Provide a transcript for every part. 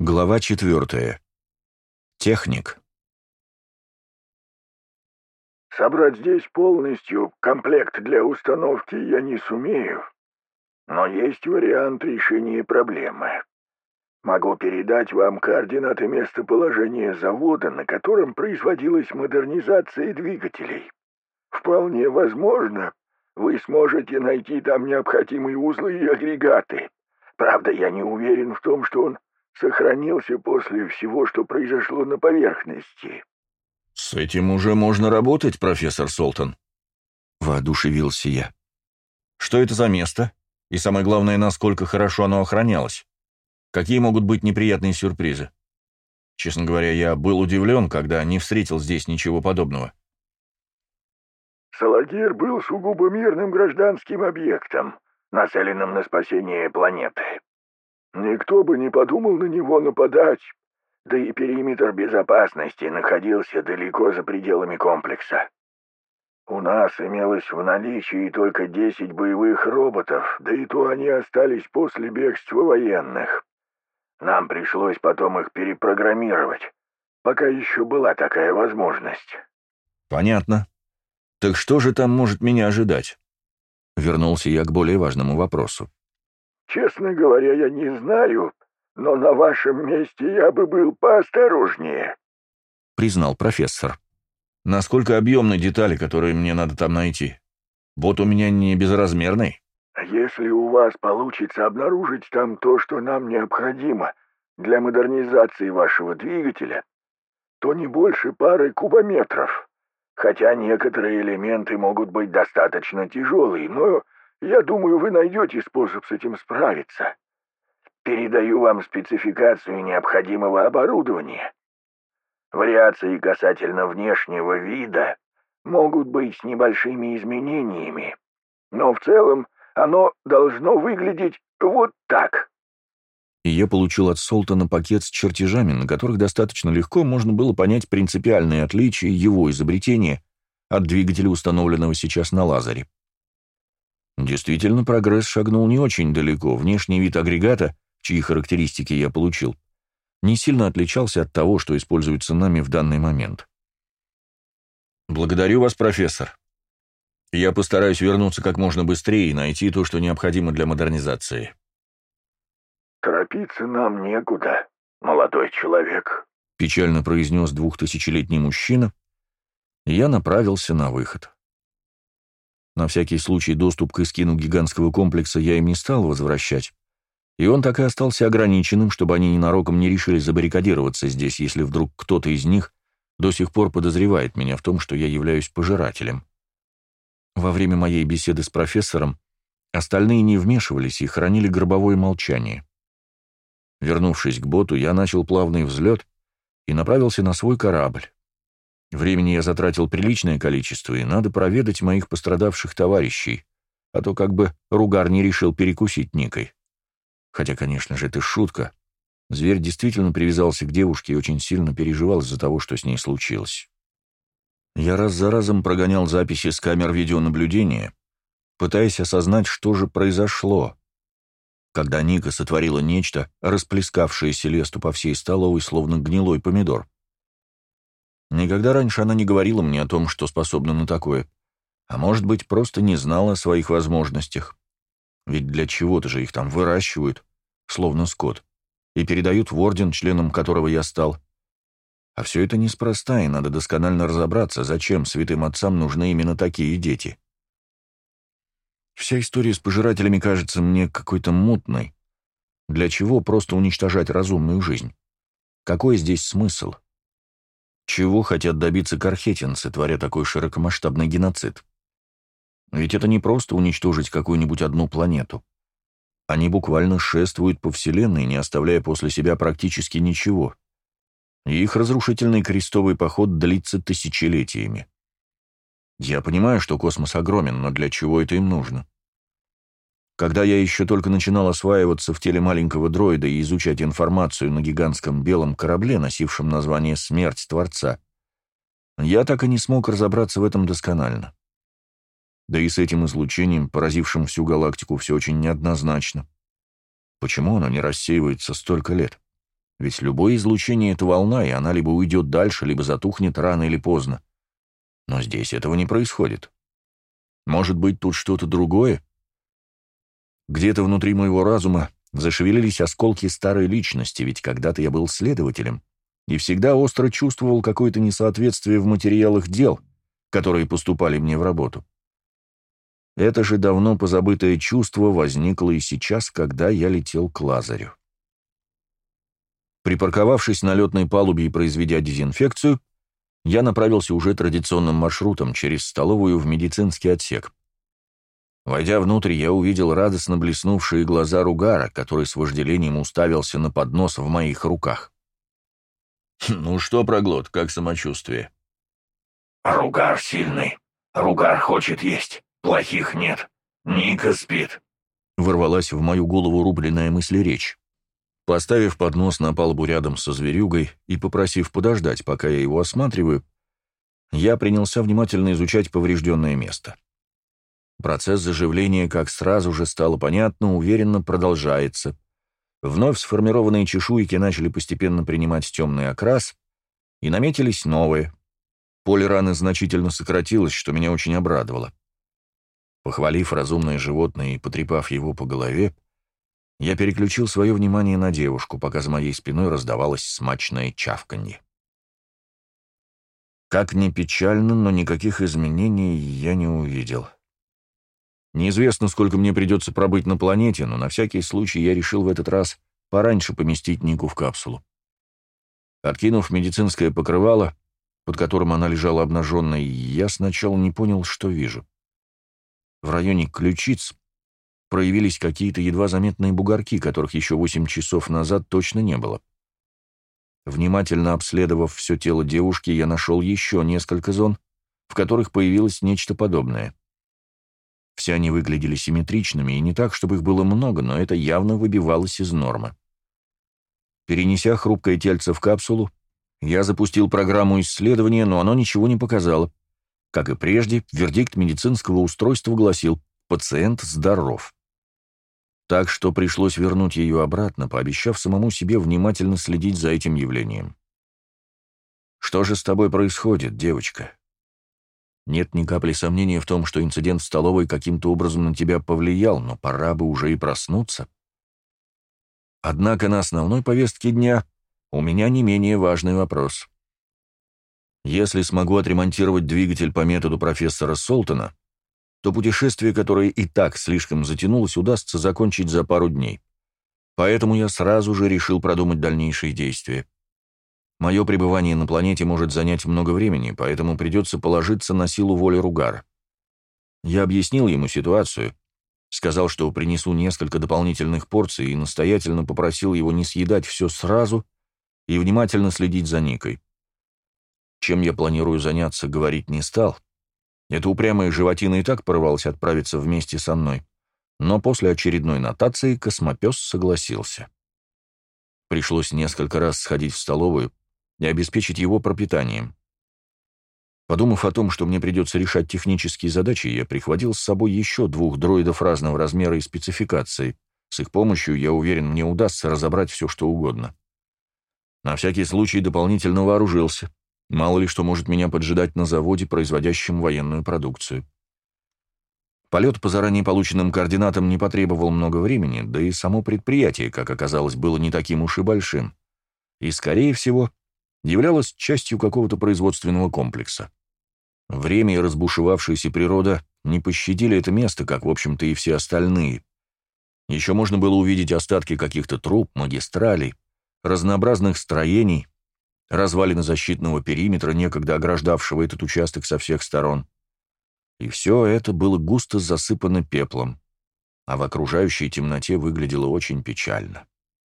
Глава 4. Техник. Собрать здесь полностью комплект для установки я не сумею, но есть вариант решения проблемы. Могу передать вам координаты местоположения завода, на котором производилась модернизация двигателей. Вполне возможно, вы сможете найти там необходимые узлы и агрегаты. Правда, я не уверен в том, что он сохранился после всего, что произошло на поверхности. «С этим уже можно работать, профессор Солтон», — воодушевился я. «Что это за место? И самое главное, насколько хорошо оно охранялось? Какие могут быть неприятные сюрпризы? Честно говоря, я был удивлен, когда не встретил здесь ничего подобного». Салагир был сугубо мирным гражданским объектом, нацеленным на спасение планеты. Никто бы не подумал на него нападать, да и периметр безопасности находился далеко за пределами комплекса. У нас имелось в наличии только 10 боевых роботов, да и то они остались после бегства военных. Нам пришлось потом их перепрограммировать, пока еще была такая возможность. «Понятно. Так что же там может меня ожидать?» Вернулся я к более важному вопросу. Честно говоря, я не знаю, но на вашем месте я бы был поосторожнее», — признал профессор. «Насколько объемны детали, которые мне надо там найти? Бот у меня не безразмерный». «Если у вас получится обнаружить там то, что нам необходимо для модернизации вашего двигателя, то не больше пары кубометров. Хотя некоторые элементы могут быть достаточно тяжелые, но я думаю, вы найдете способ с этим справиться. Передаю вам спецификацию необходимого оборудования. Вариации касательно внешнего вида могут быть с небольшими изменениями, но в целом оно должно выглядеть вот так». И я получил от Солтона пакет с чертежами, на которых достаточно легко можно было понять принципиальные отличия его изобретения от двигателя, установленного сейчас на лазере. Действительно, прогресс шагнул не очень далеко. Внешний вид агрегата, чьи характеристики я получил, не сильно отличался от того, что используется нами в данный момент. «Благодарю вас, профессор. Я постараюсь вернуться как можно быстрее и найти то, что необходимо для модернизации». «Торопиться нам некуда, молодой человек», — печально произнес 2000-летний мужчина, и я направился на выход. На всякий случай доступ к эскину гигантского комплекса я им не стал возвращать, и он так и остался ограниченным, чтобы они ненароком не решили забаррикадироваться здесь, если вдруг кто-то из них до сих пор подозревает меня в том, что я являюсь пожирателем. Во время моей беседы с профессором остальные не вмешивались и хранили гробовое молчание. Вернувшись к боту, я начал плавный взлет и направился на свой корабль. Времени я затратил приличное количество, и надо проведать моих пострадавших товарищей, а то как бы Ругар не решил перекусить Никой. Хотя, конечно же, это шутка. Зверь действительно привязался к девушке и очень сильно переживал из-за того, что с ней случилось. Я раз за разом прогонял записи с камер видеонаблюдения, пытаясь осознать, что же произошло, когда Ника сотворила нечто, расплескавшее Селесту по всей столовой, словно гнилой помидор. Никогда раньше она не говорила мне о том, что способна на такое, а может быть, просто не знала о своих возможностях. Ведь для чего-то же их там выращивают, словно скот, и передают в орден, членом которого я стал. А все это неспроста, и надо досконально разобраться, зачем святым отцам нужны именно такие дети. Вся история с пожирателями кажется мне какой-то мутной. Для чего просто уничтожать разумную жизнь? Какой здесь смысл? Чего хотят добиться кархетинцы, творя такой широкомасштабный геноцид? Ведь это не просто уничтожить какую-нибудь одну планету. Они буквально шествуют по Вселенной, не оставляя после себя практически ничего. И их разрушительный крестовый поход длится тысячелетиями. Я понимаю, что космос огромен, но для чего это им нужно? Когда я еще только начинал осваиваться в теле маленького дроида и изучать информацию на гигантском белом корабле, носившем название «Смерть Творца», я так и не смог разобраться в этом досконально. Да и с этим излучением, поразившим всю галактику, все очень неоднозначно. Почему оно не рассеивается столько лет? Ведь любое излучение — это волна, и она либо уйдет дальше, либо затухнет рано или поздно. Но здесь этого не происходит. Может быть, тут что-то другое? Где-то внутри моего разума зашевелились осколки старой личности, ведь когда-то я был следователем и всегда остро чувствовал какое-то несоответствие в материалах дел, которые поступали мне в работу. Это же давно позабытое чувство возникло и сейчас, когда я летел к Лазарю. Припарковавшись на летной палубе и произведя дезинфекцию, я направился уже традиционным маршрутом через столовую в медицинский отсек. Войдя внутрь, я увидел радостно блеснувшие глаза Ругара, который с вожделением уставился на поднос в моих руках. «Ну что, Проглот, как самочувствие?» Ругар сильный. Ругар хочет есть. Плохих нет. Ника спит. Ворвалась в мою голову рубленная мыслеречь. Поставив поднос на палубу рядом со зверюгой и попросив подождать, пока я его осматриваю, я принялся внимательно изучать поврежденное место. Процесс заживления, как сразу же стало понятно, уверенно продолжается. Вновь сформированные чешуйки начали постепенно принимать темный окрас, и наметились новые. Поле раны значительно сократилось, что меня очень обрадовало. Похвалив разумное животное и потрепав его по голове, я переключил свое внимание на девушку, пока за моей спиной раздавалось смачное чавканье. Как ни печально, но никаких изменений я не увидел. Неизвестно, сколько мне придется пробыть на планете, но на всякий случай я решил в этот раз пораньше поместить Нику в капсулу. Откинув медицинское покрывало, под которым она лежала обнаженной, я сначала не понял, что вижу. В районе ключиц проявились какие-то едва заметные бугорки, которых еще 8 часов назад точно не было. Внимательно обследовав все тело девушки, я нашел еще несколько зон, в которых появилось нечто подобное. Все они выглядели симметричными, и не так, чтобы их было много, но это явно выбивалось из нормы. Перенеся хрупкое тельце в капсулу, я запустил программу исследования, но оно ничего не показало. Как и прежде, вердикт медицинского устройства гласил: пациент здоров. Так что пришлось вернуть ее обратно, пообещав самому себе внимательно следить за этим явлением. «Что же с тобой происходит, девочка? Нет ни капли сомнения в том, что инцидент в столовой каким-то образом на тебя повлиял, но пора бы уже и проснуться. Однако на основной повестке дня у меня не менее важный вопрос. Если смогу отремонтировать двигатель по методу профессора Солтона, то путешествие, которое и так слишком затянулось, удастся закончить за пару дней. Поэтому я сразу же решил продумать дальнейшие действия. Мое пребывание на планете может занять много времени, поэтому придется положиться на силу воли Ругара. Я объяснил ему ситуацию, сказал, что принесу несколько дополнительных порций и настоятельно попросил его не съедать все сразу и внимательно следить за Никой. Чем я планирую заняться, говорить не стал. Эта упрямая животина и так порывалась отправиться вместе со мной, но после очередной нотации космопес согласился. Пришлось несколько раз сходить в столовую и обеспечить его пропитанием. Подумав о том, что мне придется решать технические задачи, я прихватил с собой еще 2 дроидов разного размера и спецификации. С их помощью, я уверен, мне удастся разобрать все, что угодно. На всякий случай дополнительно вооружился. Мало ли что может меня поджидать на заводе, производящем военную продукцию. Полет по заранее полученным координатам не потребовал много времени, да и само предприятие, как оказалось, было не таким уж и большим. И, скорее всего, являлось частью какого-то производственного комплекса. Время и разбушевавшаяся природа не пощадили это место, как, в общем-то, и все остальные. Еще можно было увидеть остатки каких-то труб, магистралей, разнообразных строений, развалины защитного периметра, некогда ограждавшего этот участок со всех сторон. И все это было густо засыпано пеплом, а в окружающей темноте выглядело очень печально.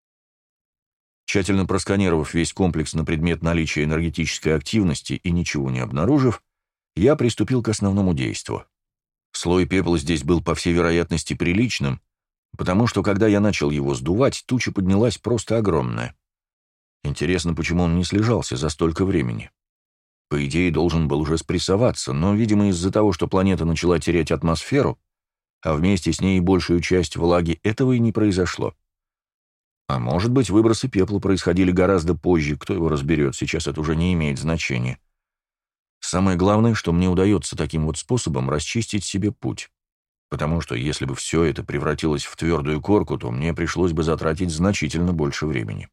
Тщательно просканировав весь комплекс на предмет наличия энергетической активности и ничего не обнаружив, я приступил к основному действию. Слой пепла здесь был, по всей вероятности, приличным, потому что, когда я начал его сдувать, туча поднялась просто огромная. Интересно, почему он не слежался за столько времени. По идее, должен был уже спрессоваться, но, видимо, из-за того, что планета начала терять атмосферу, а вместе с ней и большую часть влаги, этого и не произошло. А может быть, выбросы пепла происходили гораздо позже, кто его разберет, сейчас это уже не имеет значения. Самое главное, что мне удается таким вот способом расчистить себе путь. Потому что если бы все это превратилось в твердую корку, то мне пришлось бы затратить значительно больше времени.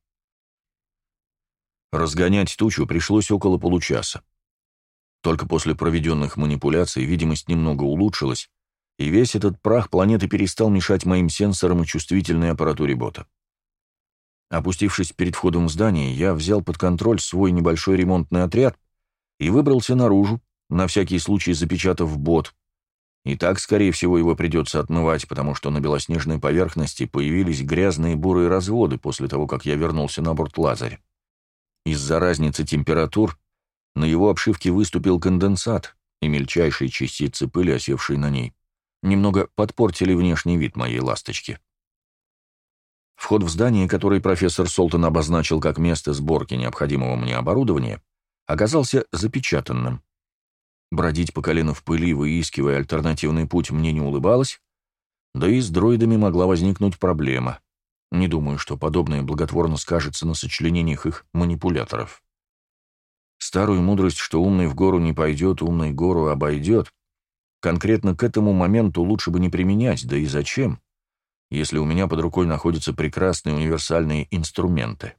Разгонять тучу пришлось около получаса. Только после проведенных манипуляций видимость немного улучшилась, и весь этот прах планеты перестал мешать моим сенсорам и чувствительной аппаратуре бота. Опустившись перед входом в здание, я взял под контроль свой небольшой ремонтный отряд и выбрался наружу, на всякий случай запечатав бот. И так, скорее всего, его придется отмывать, потому что на белоснежной поверхности появились грязные бурые разводы после того, как я вернулся на борт Лазарь. Из-за разницы температур на его обшивке выступил конденсат, и мельчайшие частицы пыли, осевшие на ней, немного подпортили внешний вид моей ласточки. Вход в здание, который профессор Солтон обозначил как место сборки необходимого мне оборудования, оказался запечатанным. Бродить по колено в пыли, выискивая альтернативный путь, мне не улыбалось, да и с дроидами могла возникнуть проблема. Не думаю, что подобное благотворно скажется на сочленениях их манипуляторов. Старую мудрость, что умный в гору не пойдет, умный гору обойдет, конкретно к этому моменту лучше бы не применять, да и зачем, если у меня под рукой находятся прекрасные универсальные инструменты.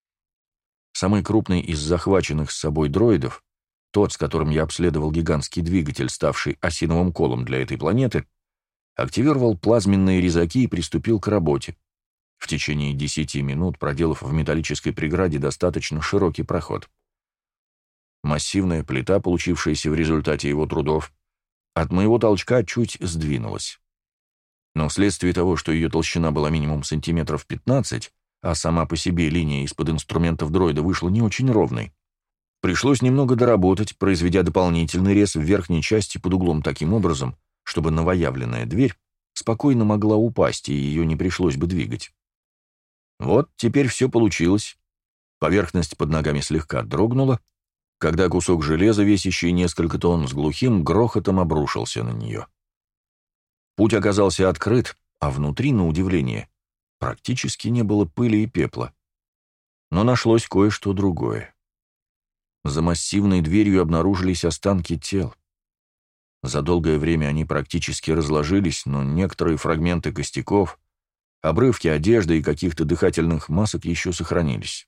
Самый крупный из захваченных с собой дроидов, тот, с которым я обследовал гигантский двигатель, ставший осиновым колом для этой планеты, активировал плазменные резаки и приступил к работе, в течение 10 минут проделав в металлической преграде достаточно широкий проход. Массивная плита, получившаяся в результате его трудов, от моего толчка чуть сдвинулась. Но вследствие того, что ее толщина была минимум сантиметров 15, а сама по себе линия из-под инструментов дроида вышла не очень ровной, пришлось немного доработать, произведя дополнительный рез в верхней части под углом таким образом, чтобы новоявленная дверь спокойно могла упасть, и ее не пришлось бы двигать. Вот теперь все получилось. Поверхность под ногами слегка дрогнула, когда кусок железа, весящий несколько тонн, с глухим грохотом обрушился на нее. Путь оказался открыт, а внутри, на удивление, практически не было пыли и пепла. Но нашлось кое-что другое. За массивной дверью обнаружились останки тел. За долгое время они практически разложились, но некоторые фрагменты костяков, обрывки одежды и каких-то дыхательных масок еще сохранились.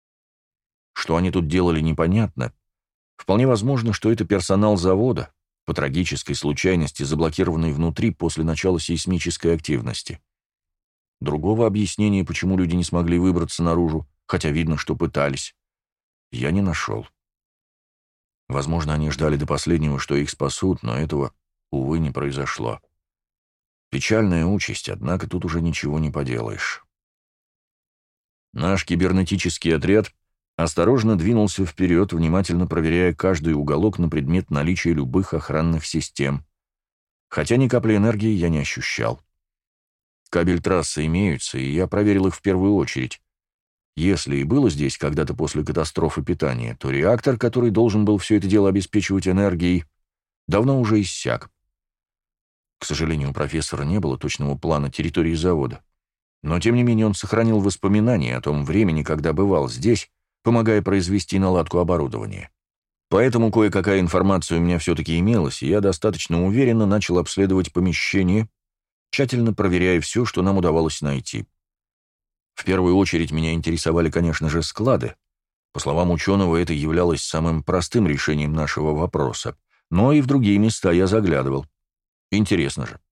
Что они тут делали, непонятно. Вполне возможно, что это персонал завода, по трагической случайности заблокированный внутри после начала сейсмической активности. Другого объяснения, почему люди не смогли выбраться наружу, хотя видно, что пытались, я не нашел. Возможно, они ждали до последнего, что их спасут, но этого, увы, не произошло. Печальная участь, однако тут уже ничего не поделаешь. Наш кибернетический отряд осторожно двинулся вперед, внимательно проверяя каждый уголок на предмет наличия любых охранных систем, хотя ни капли энергии я не ощущал. Кабель трассы имеются, и я проверил их в первую очередь. Если и было здесь когда-то после катастрофы питания, то реактор, который должен был все это дело обеспечивать энергией, давно уже иссяк. К сожалению, у профессора не было точного плана территории завода, но тем не менее он сохранил воспоминания о том времени, когда бывал здесь, помогая произвести наладку оборудования. Поэтому кое-какая информация у меня все-таки имелась, и я достаточно уверенно начал обследовать помещение, тщательно проверяя все, что нам удавалось найти. В первую очередь меня интересовали, конечно же, склады. По словам ученого, это являлось самым простым решением нашего вопроса, но и в другие места я заглядывал. Интересно же.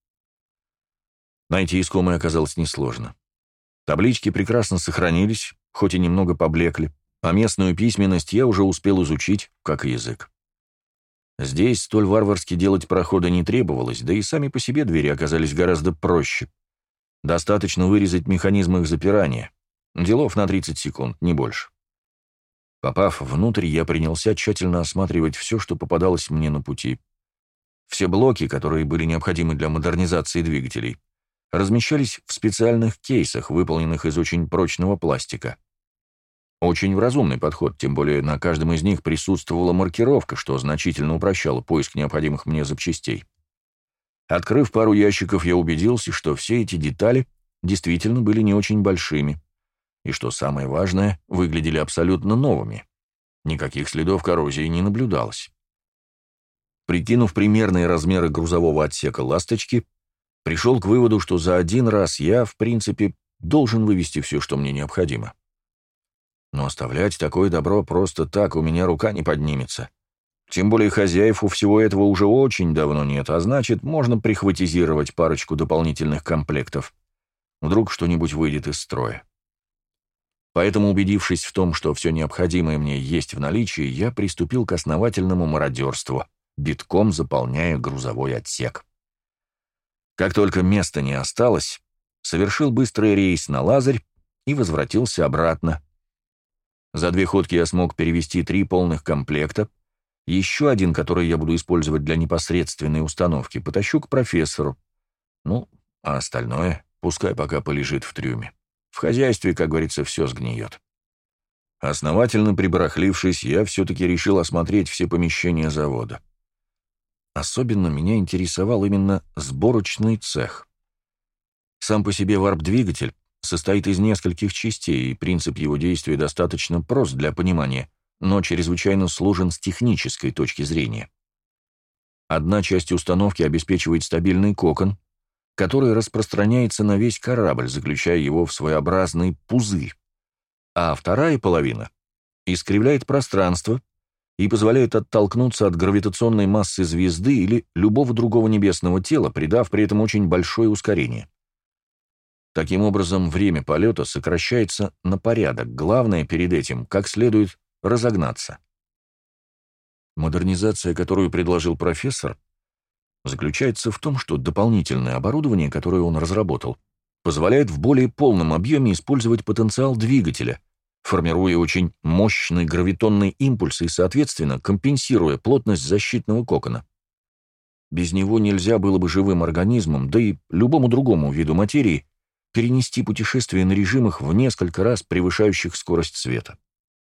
Найти искомое оказалось несложно. Таблички прекрасно сохранились, хоть и немного поблекли, а местную письменность я уже успел изучить, как и язык. Здесь столь варварски делать прохода не требовалось, да и сами по себе двери оказались гораздо проще. Достаточно вырезать механизм их запирания. Делов на 30 секунд, не больше. Попав внутрь, я принялся тщательно осматривать все, что попадалось мне на пути. Все блоки, которые были необходимы для модернизации двигателей, размещались в специальных кейсах, выполненных из очень прочного пластика. Очень разумный подход, тем более на каждом из них присутствовала маркировка, что значительно упрощало поиск необходимых мне запчастей. Открыв пару ящиков, я убедился, что все эти детали действительно были не очень большими, и, что самое важное, выглядели абсолютно новыми. Никаких следов коррозии не наблюдалось. Прикинув примерные размеры грузового отсека «Ласточки», пришел к выводу, что за один раз я, в принципе, должен вывести все, что мне необходимо. Но оставлять такое добро просто так у меня рука не поднимется. Тем более хозяев у всего этого уже очень давно нет, а значит, можно прихватизировать парочку дополнительных комплектов. Вдруг что-нибудь выйдет из строя. Поэтому, убедившись в том, что все необходимое мне есть в наличии, я приступил к основательному мародерству, битком заполняя грузовой отсек. Как только места не осталось, совершил быстрый рейс на Лазарь и возвратился обратно. За 2 ходки я смог перевести 3 полных комплекта, еще один, который я буду использовать для непосредственной установки, потащу к профессору. Ну, а остальное пускай пока полежит в трюме. В хозяйстве, как говорится, все сгниет. Основательно прибарахлившись, я все-таки решил осмотреть все помещения завода. Особенно меня интересовал именно сборочный цех. Сам по себе варп-двигатель состоит из нескольких частей, и принцип его действия достаточно прост для понимания, но чрезвычайно сложен с технической точки зрения. Одна часть установки обеспечивает стабильный кокон, который распространяется на весь корабль, заключая его в своеобразный пузырь, а вторая половина искривляет пространство и позволяет оттолкнуться от гравитационной массы звезды или любого другого небесного тела, придав при этом очень большое ускорение. Таким образом, время полета сокращается на порядок, главное перед этим как следует разогнаться. Модернизация, которую предложил профессор, заключается в том, что дополнительное оборудование, которое он разработал, позволяет в более полном объеме использовать потенциал двигателя, формируя очень мощный гравитонный импульс и, соответственно, компенсируя плотность защитного кокона. Без него нельзя было бы живым организмам, да и любому другому виду материи, перенести путешествие на режимах в несколько раз превышающих скорость света.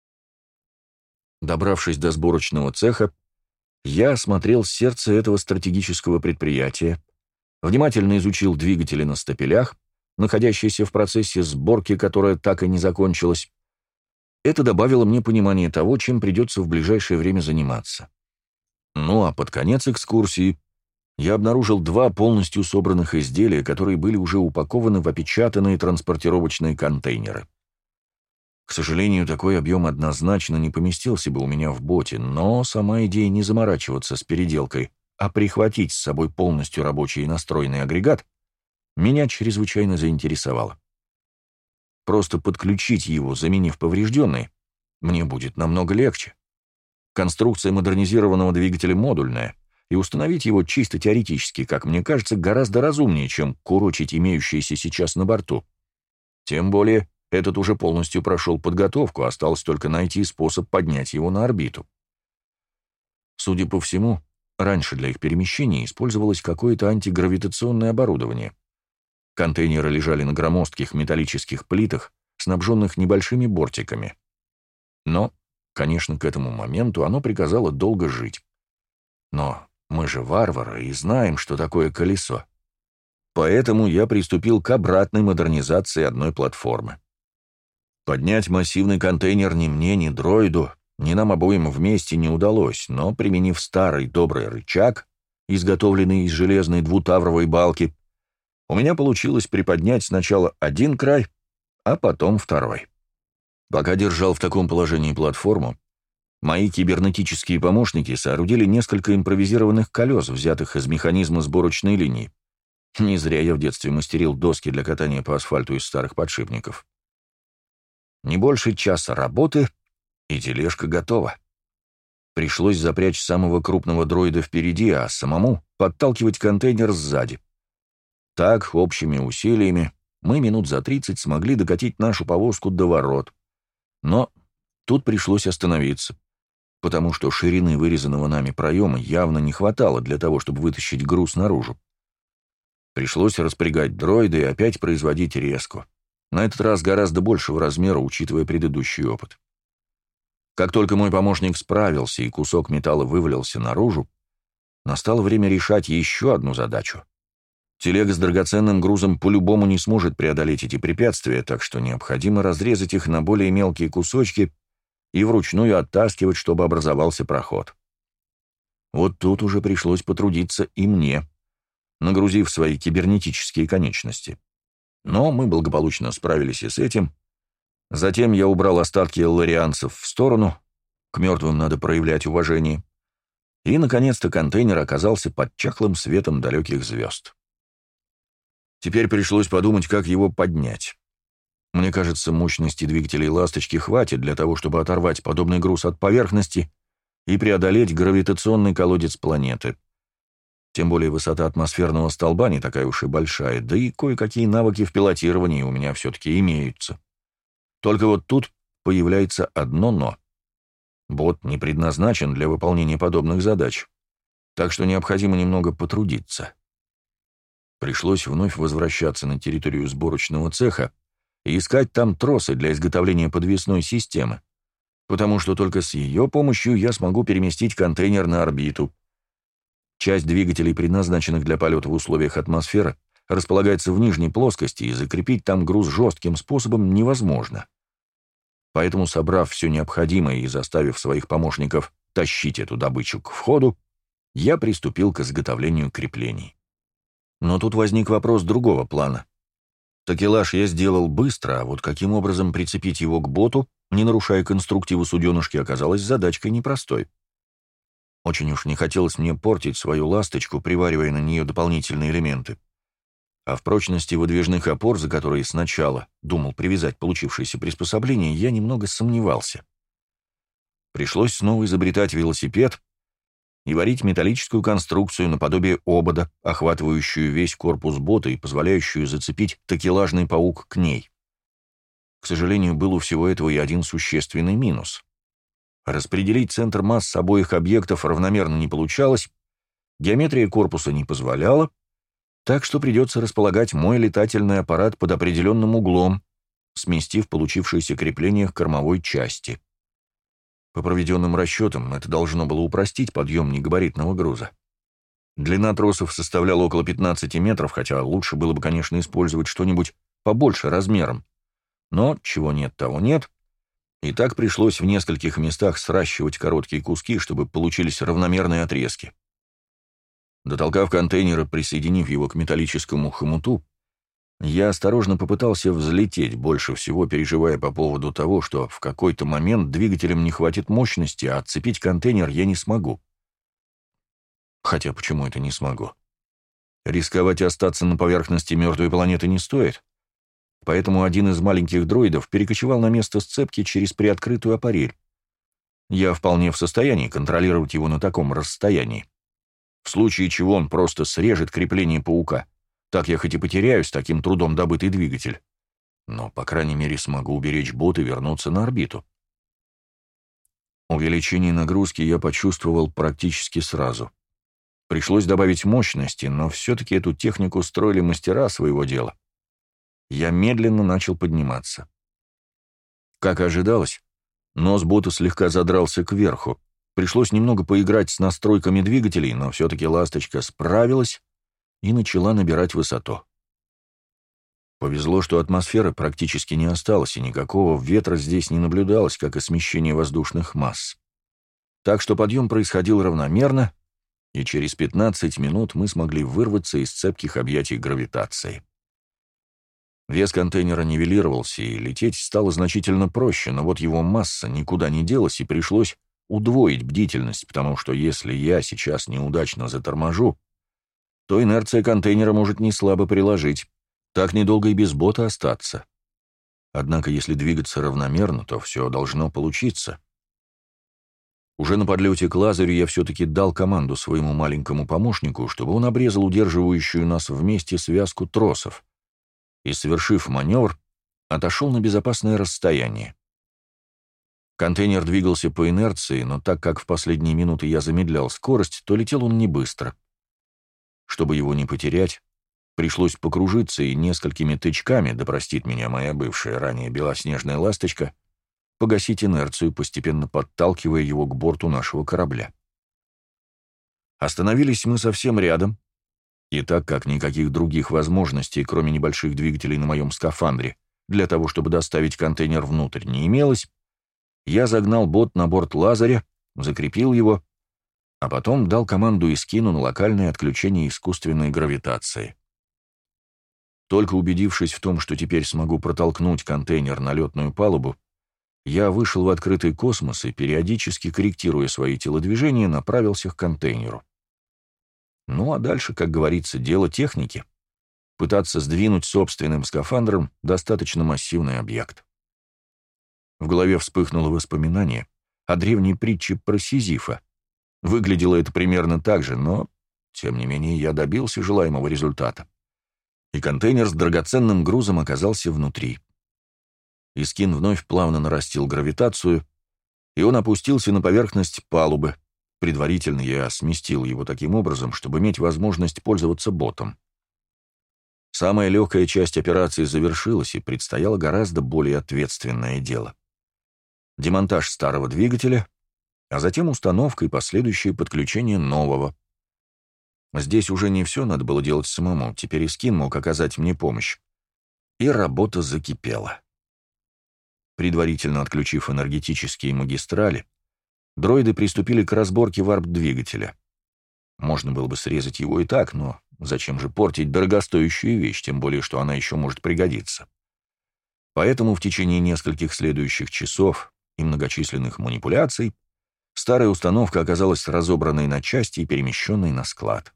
Добравшись до сборочного цеха, я осмотрел сердце этого стратегического предприятия, внимательно изучил двигатели на стапелях, находящиеся в процессе сборки, которая так и не закончилась. Это добавило мне понимание того, чем придется в ближайшее время заниматься. Ну а под конец экскурсии я обнаружил 2 полностью собранных изделия, которые были уже упакованы в опечатанные транспортировочные контейнеры. К сожалению, такой объем однозначно не поместился бы у меня в боте, но сама идея не заморачиваться с переделкой, а прихватить с собой полностью рабочий и настроенный агрегат меня чрезвычайно заинтересовала. Просто подключить его, заменив поврежденный, мне будет намного легче. Конструкция модернизированного двигателя модульная, и установить его чисто теоретически, как мне кажется, гораздо разумнее, чем курочить имеющиеся сейчас на борту. Тем более, этот уже полностью прошел подготовку, осталось только найти способ поднять его на орбиту. Судя по всему, раньше для их перемещения использовалось какое-то антигравитационное оборудование. Контейнеры лежали на громоздких металлических плитах, снабженных небольшими бортиками. Но, конечно, к этому моменту оно приказало долго жить. Но мы же варвары и знаем, что такое колесо. Поэтому я приступил к обратной модернизации одной платформы. Поднять массивный контейнер ни мне, ни дроиду, ни нам обоим вместе не удалось, но, применив старый добрый рычаг, изготовленный из железной двутавровой балки, у меня получилось приподнять сначала один край, а потом второй. Пока держал в таком положении платформу, мои кибернетические помощники соорудили несколько импровизированных колес, взятых из механизма сборочной линии. Не зря я в детстве мастерил доски для катания по асфальту из старых подшипников. Не больше часа работы, и тележка готова. Пришлось запрячь самого крупного дроида впереди, а самому подталкивать контейнер сзади. Так, общими усилиями, мы минут за 30 смогли докатить нашу повозку до ворот. Но тут пришлось остановиться, потому что ширины вырезанного нами проема явно не хватало для того, чтобы вытащить груз наружу. Пришлось распрягать дроида и опять производить резку. На этот раз гораздо большего размера, учитывая предыдущий опыт. Как только мой помощник справился и кусок металла вывалился наружу, настало время решать еще одну задачу. Телега с драгоценным грузом по-любому не сможет преодолеть эти препятствия, так что необходимо разрезать их на более мелкие кусочки и вручную оттаскивать, чтобы образовался проход. Вот тут уже пришлось потрудиться и мне, нагрузив свои кибернетические конечности. Но мы благополучно справились и с этим. Затем я убрал остатки элларианцев в сторону, к мертвым надо проявлять уважение, и, наконец-то, контейнер оказался под чахлым светом далеких звезд. Теперь пришлось подумать, как его поднять. Мне кажется, мощности двигателей «Ласточки» хватит для того, чтобы оторвать подобный груз от поверхности и преодолеть гравитационный колодец планеты. Тем более высота атмосферного столба не такая уж и большая, да и кое-какие навыки в пилотировании у меня все-таки имеются. Только вот тут появляется одно «но». Бот не предназначен для выполнения подобных задач, так что необходимо немного потрудиться. Пришлось вновь возвращаться на территорию сборочного цеха и искать там тросы для изготовления подвесной системы, потому что только с ее помощью я смогу переместить контейнер на орбиту. Часть двигателей, предназначенных для полета в условиях атмосферы, располагается в нижней плоскости, и закрепить там груз жестким способом невозможно. Поэтому, собрав все необходимое и заставив своих помощников тащить эту добычу к входу, я приступил к изготовлению креплений. Но тут возник вопрос другого плана. Такелаж я сделал быстро, а вот каким образом прицепить его к боту, не нарушая конструктиву суденышки, оказалась задачкой непростой. Очень уж не хотелось мне портить свою ласточку, приваривая на нее дополнительные элементы. А в прочности выдвижных опор, за которые сначала думал привязать получившееся приспособление, я немного сомневался. Пришлось снова изобретать велосипед и варить металлическую конструкцию наподобие обода, охватывающую весь корпус бота и позволяющую зацепить такелажный паук к ней. К сожалению, был у всего этого и один существенный минус. Распределить центр масс обоих объектов равномерно не получалось, геометрия корпуса не позволяла, так что придется располагать мой летательный аппарат под определенным углом, сместив получившееся крепление к кормовой части. По проведенным расчетам, это должно было упростить подъем негабаритного груза. Длина тросов составляла около 15 метров, хотя лучше было бы, конечно, использовать что-нибудь побольше размером. Но чего нет, того нет. И так пришлось в нескольких местах сращивать короткие куски, чтобы получились равномерные отрезки. Дотолкав контейнер и присоединив его к металлическому хомуту, я осторожно попытался взлететь, больше всего переживая по поводу того, что в какой-то момент двигателям не хватит мощности, а отцепить контейнер я не смогу. Хотя почему это не смогу? Рисковать остаться на поверхности мертвой планеты не стоит, поэтому один из маленьких дроидов перекочевал на место сцепки через приоткрытую аппарель. Я вполне в состоянии контролировать его на таком расстоянии. В случае чего он просто срежет крепление паука. Так я хоть и потеряю с таким трудом добытый двигатель, но, по крайней мере, смогу уберечь бот и вернуться на орбиту. Увеличение нагрузки я почувствовал практически сразу. Пришлось добавить мощности, но все-таки эту технику строили мастера своего дела. Я медленно начал подниматься. Как и ожидалось, нос бота слегка задрался кверху. Пришлось немного поиграть с настройками двигателей, но все-таки «Ласточка» справилась и начала набирать высоту. Повезло, что атмосферы практически не осталось, и никакого ветра здесь не наблюдалось, как и смещение воздушных масс. Так что подъем происходил равномерно, и через 15 минут мы смогли вырваться из цепких объятий гравитации. Вес контейнера нивелировался, и лететь стало значительно проще, но вот его масса никуда не делась, и пришлось удвоить бдительность, потому что если я сейчас неудачно заторможу, то инерция контейнера может неслабо приложить, так недолго и без бота остаться. Однако если двигаться равномерно, то все должно получиться. Уже на подлете к лазерю я все-таки дал команду своему маленькому помощнику, чтобы он обрезал удерживающую нас вместе связку тросов, и, совершив маневр, отошел на безопасное расстояние. Контейнер двигался по инерции, но так как в последние минуты я замедлял скорость, то летел он не быстро. Чтобы его не потерять, пришлось покружиться и несколькими тычками, да простит меня моя бывшая ранее белоснежная ласточка, погасить инерцию, постепенно подталкивая его к борту нашего корабля. Остановились мы совсем рядом, И так как никаких других возможностей, кроме небольших двигателей на моем скафандре, для того, чтобы доставить контейнер внутрь, не имелось, я загнал бот на борт Лазаря, закрепил его, а потом дал команду Искину на локальное отключение искусственной гравитации. Только убедившись в том, что теперь смогу протолкнуть контейнер на летную палубу, я вышел в открытый космос и, периодически корректируя свои телодвижения, направился к контейнеру. Ну а дальше, как говорится, дело техники. Пытаться сдвинуть собственным скафандром достаточно массивный объект. В голове вспыхнуло воспоминание о древней притче про Сизифа. Выглядело это примерно так же, но, тем не менее, я добился желаемого результата. И контейнер с драгоценным грузом оказался внутри. Искин вновь плавно нарастил гравитацию, и он опустился на поверхность палубы. Предварительно я сместил его таким образом, чтобы иметь возможность пользоваться ботом. Самая легкая часть операции завершилась, и предстояло гораздо более ответственное дело. Демонтаж старого двигателя, а затем установка и последующее подключение нового. Здесь уже не все надо было делать самому, теперь Искин мог оказать мне помощь. И работа закипела. Предварительно отключив энергетические магистрали, дроиды приступили к разборке варп-двигателя. Можно было бы срезать его и так, но зачем же портить дорогостоящую вещь, тем более, что она еще может пригодиться. Поэтому в течение нескольких следующих часов и многочисленных манипуляций старая установка оказалась разобранной на части и перемещенной на склад.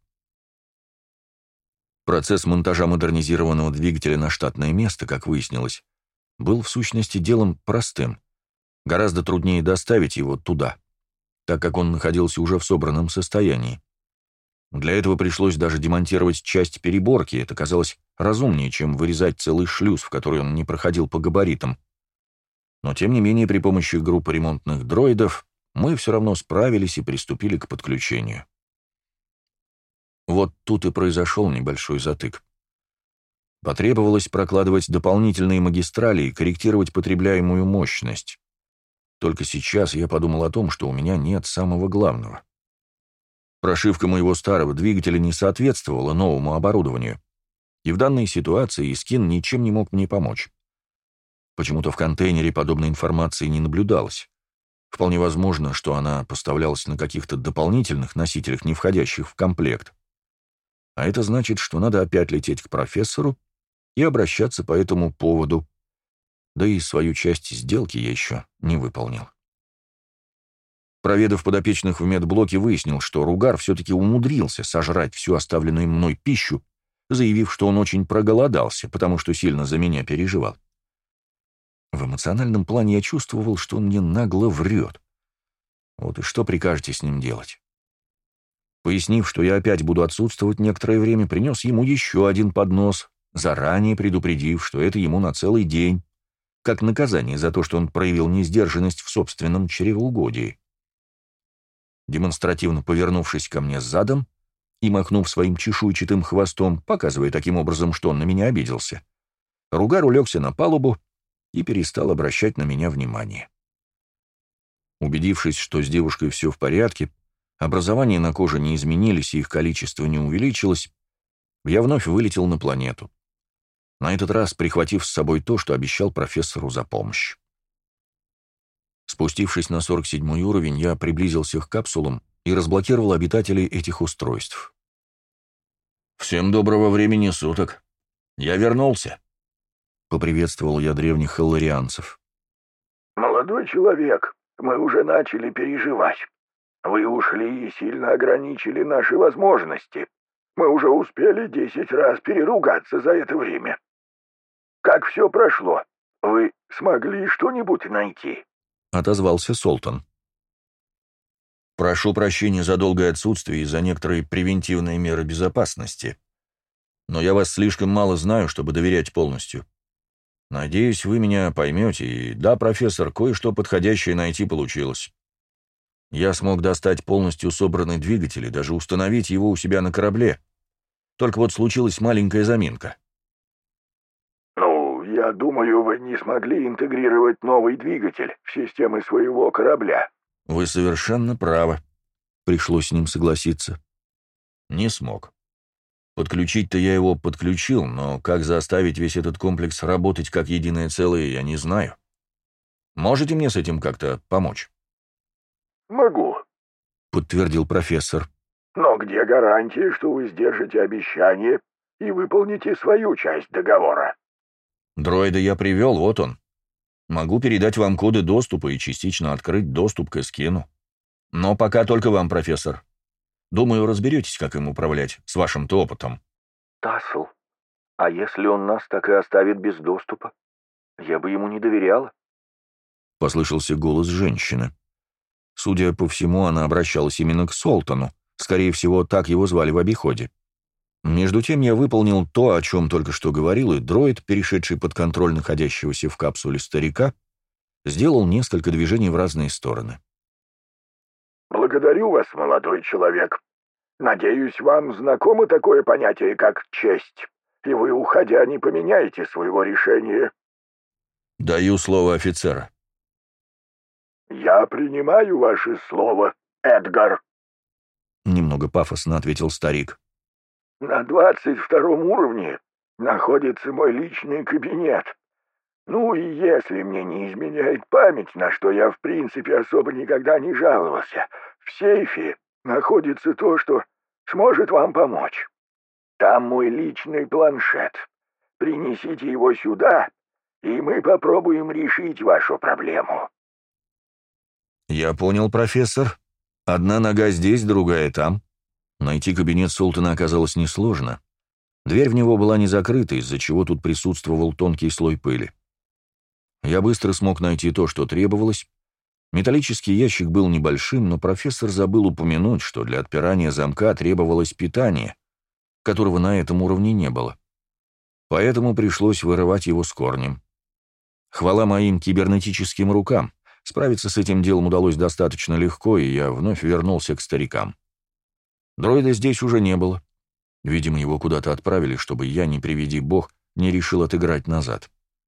Процесс монтажа модернизированного двигателя на штатное место, как выяснилось, был в сущности делом простым. Гораздо труднее доставить его туда, так как он находился уже в собранном состоянии. Для этого пришлось даже демонтировать часть переборки, это казалось разумнее, чем вырезать целый шлюз, в который он не проходил по габаритам. Но тем не менее при помощи группы ремонтных дроидов мы все равно справились и приступили к подключению. Вот тут и произошел небольшой затык. Потребовалось прокладывать дополнительные магистрали и корректировать потребляемую мощность. Только сейчас я подумал о том, что у меня нет самого главного. Прошивка моего старого двигателя не соответствовала новому оборудованию, и в данной ситуации Искин ничем не мог мне помочь. Почему-то в контейнере подобной информации не наблюдалось. Вполне возможно, что она поставлялась на каких-то дополнительных носителях, не входящих в комплект. А это значит, что надо опять лететь к профессору и обращаться по этому поводу. Да и свою часть сделки я еще не выполнил. Проведав подопечных в медблоке, выяснил, что Ругар все-таки умудрился сожрать всю оставленную мной пищу, заявив, что он очень проголодался, потому что сильно за меня переживал. В эмоциональном плане я чувствовал, что он мне нагло врет. Вот и что прикажете с ним делать? Пояснив, что я опять буду отсутствовать некоторое время, принес ему еще один поднос, заранее предупредив, что это ему на целый день, как наказание за то, что он проявил несдержанность в собственном чревоугодии. Демонстративно повернувшись ко мне задом и махнув своим чешуйчатым хвостом, показывая таким образом, что он на меня обиделся, Ругар улегся на палубу и перестал обращать на меня внимание. Убедившись, что с девушкой все в порядке, образования на коже не изменились и их количество не увеличилось, я вновь вылетел на планету, на этот раз прихватив с собой то, что обещал профессору за помощь. Спустившись на 47-й уровень, я приблизился к капсулам и разблокировал обитателей этих устройств. «Всем доброго времени суток. Я вернулся», — поприветствовал я древних хелларианцев. «Молодой человек, мы уже начали переживать. Вы ушли и сильно ограничили наши возможности. Мы уже успели 10 раз переругаться за это время. Как все прошло? Вы смогли что-нибудь найти?» — отозвался Солтан. «Прошу прощения за долгое отсутствие и за некоторые превентивные меры безопасности. Но я вас слишком мало знаю, чтобы доверять полностью. Надеюсь, вы меня поймете, и да, профессор, кое-что подходящее найти получилось. Я смог достать полностью собранный двигатель и даже установить его у себя на корабле. Только вот случилась маленькая заминка». «Ну, я думаю, вы не смогли интегрировать новый двигатель в системы своего корабля». «Вы совершенно правы», — пришлось с ним согласиться. «Не смог. Подключить-то я его подключил, но как заставить весь этот комплекс работать как единое целое, я не знаю. Можете мне с этим как-то помочь?» «Могу. Подтвердил профессор. Но где гарантия, что вы сдержите обещание и выполните свою часть договора?» «Дроида я привел, вот он. Могу передать вам коды доступа и частично открыть доступ к эскину. Но пока только вам, профессор. Думаю, разберетесь, как им управлять, с вашим-то опытом». «Тассел, а если он нас так и оставит без доступа? Я бы ему не доверяла». Послышался голос женщины. Судя по всему, она обращалась именно к Солтану. Скорее всего, так его звали в обиходе. Между тем я выполнил то, о чем только что говорил, и дроид, перешедший под контроль находящегося в капсуле старика, сделал несколько движений в разные стороны. «Благодарю вас, молодой человек. Надеюсь, вам знакомо такое понятие, как честь, и вы, уходя, не поменяете своего решения». «Даю слово офицера». «Я принимаю ваше слово, Эдгар», — немного пафосно ответил старик. «На 22-м уровне находится мой личный кабинет. Ну и если мне не изменяет память, на что я в принципе особо никогда не жаловался, в сейфе находится то, что сможет вам помочь. Там мой личный планшет. Принесите его сюда, и мы попробуем решить вашу проблему». «Я понял, профессор. Одна нога здесь, другая там». Найти кабинет Султана оказалось несложно. Дверь в него была не закрыта, из-за чего тут присутствовал тонкий слой пыли. Я быстро смог найти то, что требовалось. Металлический ящик был небольшим, но профессор забыл упомянуть, что для отпирания замка требовалось питание, которого на этом уровне не было. Поэтому пришлось вырывать его с корнем. Хвала моим кибернетическим рукам. Справиться с этим делом удалось достаточно легко, и я вновь вернулся к старикам. Дроида здесь уже не было. Видимо, его куда-то отправили, чтобы я, не приведи бог, не решил отыграть назад.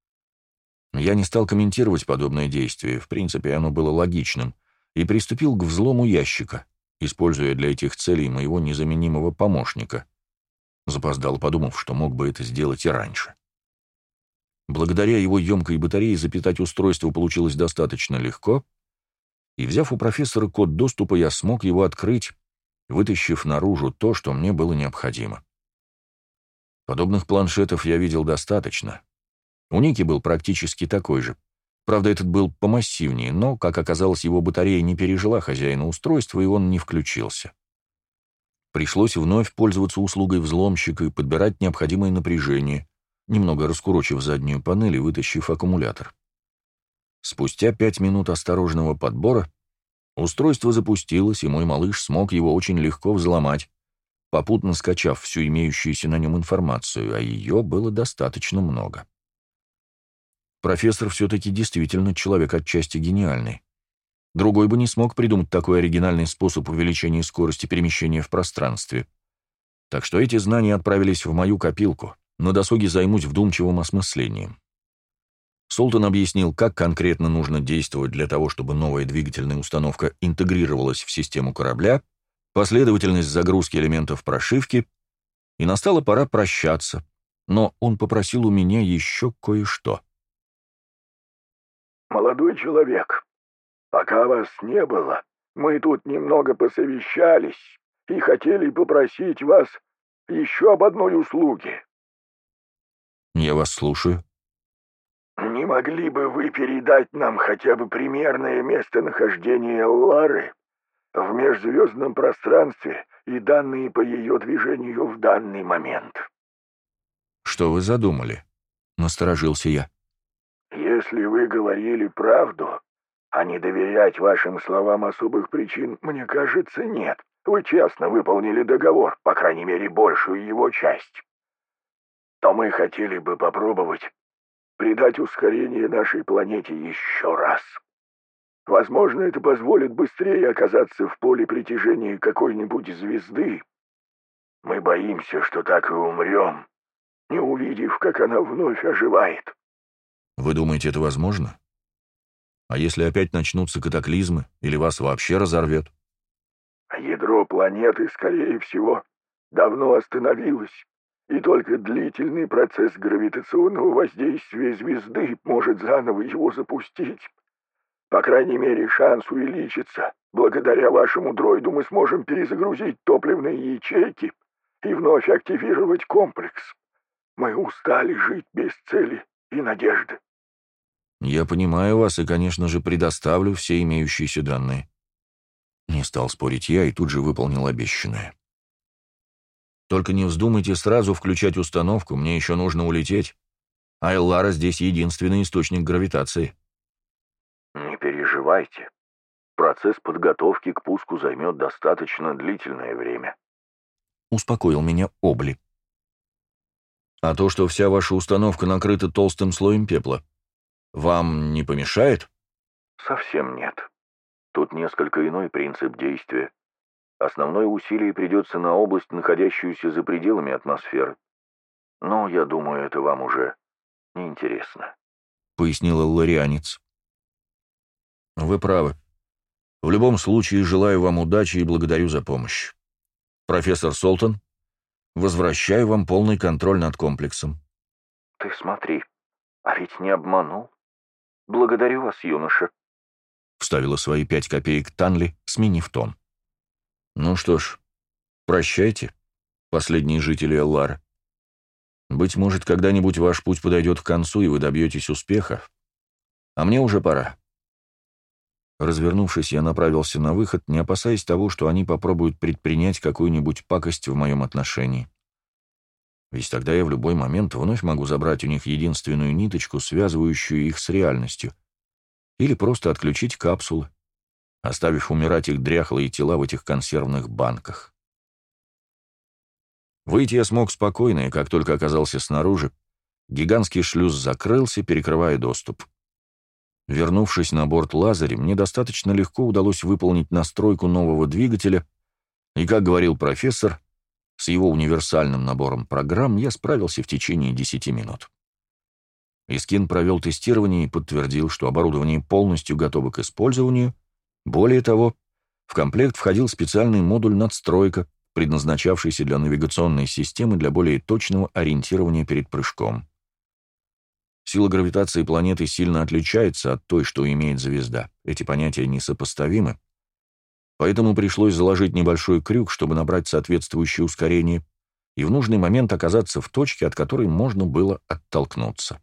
Я не стал комментировать подобное действие, в принципе, оно было логичным, и приступил к взлому ящика, используя для этих целей моего незаменимого помощника. Запоздал, подумав, что мог бы это сделать и раньше. Благодаря его емкой батарее запитать устройство получилось достаточно легко, и, взяв у профессора код доступа, я смог его открыть, вытащив наружу то, что мне было необходимо. Подобных планшетов я видел достаточно. У Ники был практически такой же. Правда, этот был помассивнее, но, как оказалось, его батарея не пережила хозяина устройства, и он не включился. Пришлось вновь пользоваться услугой взломщика и подбирать необходимое напряжение, немного раскурочив заднюю панель и вытащив аккумулятор. Спустя 5 минут осторожного подбора устройство запустилось, и мой малыш смог его очень легко взломать, попутно скачав всю имеющуюся на нем информацию, а ее было достаточно много. Профессор все-таки действительно человек отчасти гениальный. Другой бы не смог придумать такой оригинальный способ увеличения скорости перемещения в пространстве. Так что эти знания отправились в мою копилку. На досуге займусь вдумчивым осмыслением. Султан объяснил, как конкретно нужно действовать для того, чтобы новая двигательная установка интегрировалась в систему корабля, последовательность загрузки элементов прошивки, и настала пора прощаться, но он попросил у меня еще кое-что. «Молодой человек, пока вас не было, мы тут немного посовещались и хотели попросить вас еще об одной услуге». «Я вас слушаю». «Не могли бы вы передать нам хотя бы примерное местонахождение Лары в межзвездном пространстве и данные по ее движению в данный момент?» «Что вы задумали?» — насторожился я. «Если вы говорили правду, а не доверять вашим словам особых причин, мне кажется, нет. Вы честно выполнили договор, по крайней мере, большую его часть. То мы хотели бы попробовать придать ускорение нашей планете еще раз. Возможно, это позволит быстрее оказаться в поле притяжения какой-нибудь звезды. Мы боимся, что так и умрем, не увидев, как она вновь оживает». «Вы думаете, это возможно? А если опять начнутся катаклизмы, или вас вообще разорвет?» Ядро планеты, скорее всего, давно остановилась, и только длительный процесс гравитационного воздействия звезды может заново его запустить. По крайней мере, шанс увеличится. Благодаря вашему дроиду мы сможем перезагрузить топливные ячейки и вновь активировать комплекс. Мы устали жить без цели и надежды. Я понимаю вас и, конечно же, предоставлю все имеющиеся данные. Не стал спорить я и тут же выполнил обещанное. Только не вздумайте сразу включать установку, мне еще нужно улететь. А Эллара здесь единственный источник гравитации. Не переживайте. Процесс подготовки к пуску займет достаточно длительное время. Успокоил меня Обли. А то, что вся ваша установка накрыта толстым слоем пепла, вам не помешает? Совсем нет. Тут несколько иной принцип действия. Основное усилие придется на область, находящуюся за пределами атмосферы. Но, я думаю, это вам уже неинтересно. Пояснил элларианец. Вы правы. В любом случае, желаю вам удачи и благодарю за помощь. Профессор Солтон, возвращаю вам полный контроль над комплексом. Ты смотри, а ведь не обманул. Благодарю вас, юноша. Вставила свои 5 копеек Танли, сменив тон. Ну что ж, прощайте, последние жители Эллары. Быть может, когда-нибудь ваш путь подойдет к концу, и вы добьетесь успеха. А мне уже пора. Развернувшись, я направился на выход, не опасаясь того, что они попробуют предпринять какую-нибудь пакость в моем отношении. Ведь тогда я в любой момент вновь могу забрать у них единственную ниточку, связывающую их с реальностью, или просто отключить капсулы, оставив умирать их дряхлые тела в этих консервных банках. Выйти я смог спокойно, и как только оказался снаружи, гигантский шлюз закрылся, перекрывая доступ. Вернувшись на борт Лазаря, мне достаточно легко удалось выполнить настройку нового двигателя, и, как говорил профессор, с его универсальным набором программ я справился в течение 10 минут. Искин провел тестирование и подтвердил, что оборудование полностью готово к использованию. Более того, в комплект входил специальный модуль надстройка, предназначавшийся для навигационной системы для более точного ориентирования перед прыжком. Сила гравитации планеты сильно отличается от той, что имеет звезда. Эти понятия несопоставимы. Поэтому пришлось заложить небольшой крюк, чтобы набрать соответствующее ускорение, и в нужный момент оказаться в точке, от которой можно было оттолкнуться.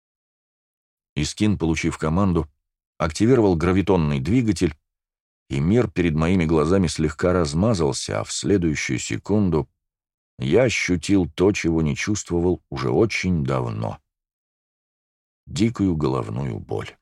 Искин, получив команду, активировал гравитонный двигатель, и мир перед моими глазами слегка размазался, а в следующую секунду я ощутил то, чего не чувствовал уже очень давно. Дикую головную боль.